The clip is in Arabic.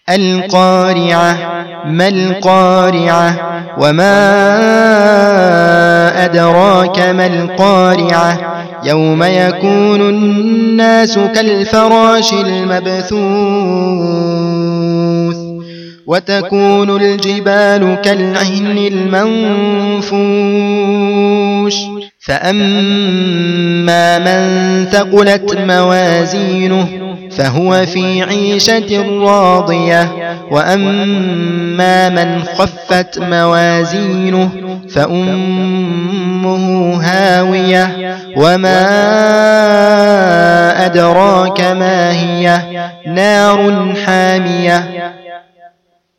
القارعة. ما القارعة؟ وما أدراك ما القارعة؟ يوم يكون الناس كالفراش المبثوث وتكون الجبال كالعهن المنفوش فأما من ثقلت موازينه فهو في عيشة راضية وأما من خفت موازينه فأمه هاوية وما أدراك ما هي نار حامية